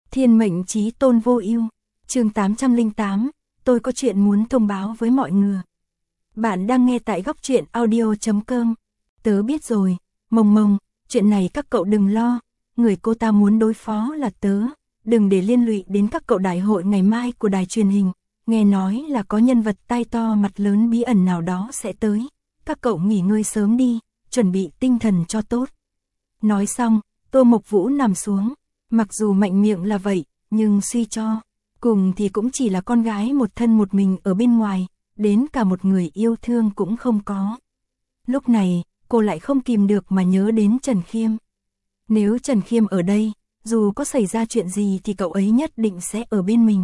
Thiên mệnh chí tôn vô ưu. Chương 808, tôi có chuyện muốn thông báo với mọi người. Bạn đang nghe tại góc truyện audio.com. Tớ biết rồi, Mông Mông, chuyện này các cậu đừng lo, người cô ta muốn đối phó là tớ, đừng để liên lụy đến các cậu đại hội ngày mai của đài truyền hình, nghe nói là có nhân vật tai to mặt lớn bí ẩn nào đó sẽ tới, các cậu nghỉ ngơi sớm đi, chuẩn bị tinh thần cho tốt. Nói xong, Tô Mộc Vũ nằm xuống, mặc dù mạnh miệng là vậy, nhưng suy cho cùng thì cũng chỉ là con gái một thân một mình ở bên ngoài, đến cả một người yêu thương cũng không có. Lúc này, cô lại không kìm được mà nhớ đến Trần Khiêm. Nếu Trần Khiêm ở đây, dù có xảy ra chuyện gì thì cậu ấy nhất định sẽ ở bên mình.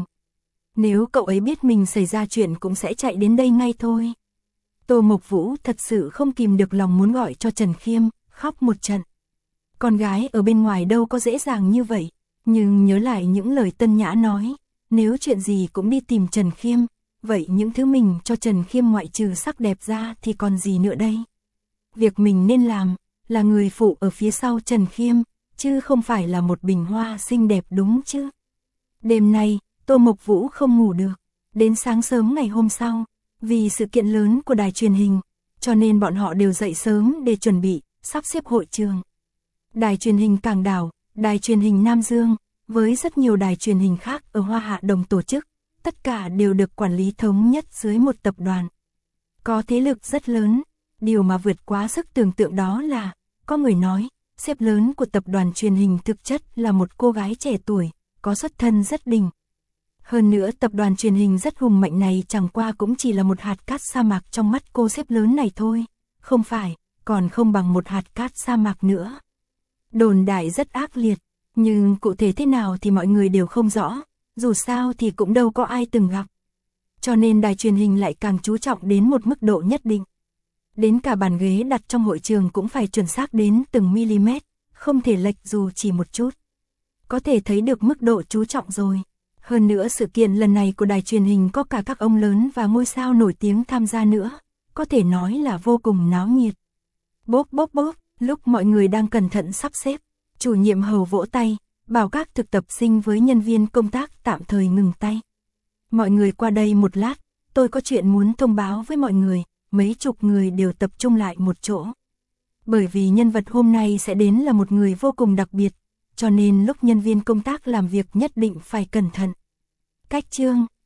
Nếu cậu ấy biết mình xảy ra chuyện cũng sẽ chạy đến đây ngay thôi. Tô Mộc Vũ thật sự không kìm được lòng muốn gọi cho Trần Khiêm, khóc một trận. Con gái ở bên ngoài đâu có dễ dàng như vậy, nhưng nhớ lại những lời Tân Nhã nói, nếu chuyện gì cũng đi tìm Trần Khiêm, vậy những thứ mình cho Trần Khiêm ngoại trừ sắc đẹp ra thì còn gì nữa đây? Việc mình nên làm là người phụ ở phía sau Trần Khiêm, chứ không phải là một bình hoa xinh đẹp đúng chứ? Đêm nay, Tô Mộc Vũ không ngủ được, đến sáng sớm ngày hôm sau, vì sự kiện lớn của đài truyền hình, cho nên bọn họ đều dậy sớm để chuẩn bị, sắp xếp hội trường. Đài truyền hình Cảng Đảo, đài truyền hình Nam Dương, với rất nhiều đài truyền hình khác ở Hoa Hạ đồng tổ chức, tất cả đều được quản lý thống nhất dưới một tập đoàn. Có thế lực rất lớn, điều mà vượt quá sức tưởng tượng đó là, có người nói, sếp lớn của tập đoàn truyền hình thực chất là một cô gái trẻ tuổi, có xuất thân rất đỉnh. Hơn nữa tập đoàn truyền hình rất hùng mạnh này chẳng qua cũng chỉ là một hạt cát sa mạc trong mắt cô sếp lớn này thôi, không phải, còn không bằng một hạt cát sa mạc nữa. Đồn đại rất ác liệt, nhưng cụ thể thế nào thì mọi người đều không rõ, dù sao thì cũng đâu có ai từng gặp. Cho nên đài truyền hình lại càng chú trọng đến một mức độ nhất định. Đến cả bàn ghế đặt trong hội trường cũng phải chuẩn xác đến từng mm, không thể lệch dù chỉ một chút. Có thể thấy được mức độ chú trọng rồi. Hơn nữa sự kiện lần này của đài truyền hình có cả các ông lớn và ngôi sao nổi tiếng tham gia nữa, có thể nói là vô cùng náo nhiệt. Bốp bốp bốp, lúc mọi người đang cẩn thận sắp xếp, chủ nhiệm Hầu vỗ tay, bảo các thực tập sinh với nhân viên công tác tạm thời ngừng tay. Mọi người qua đây một lát, tôi có chuyện muốn thông báo với mọi người, mấy chục người đều tập trung lại một chỗ. Bởi vì nhân vật hôm nay sẽ đến là một người vô cùng đặc biệt, cho nên lúc nhân viên công tác làm việc nhất định phải cẩn thận. Cách chương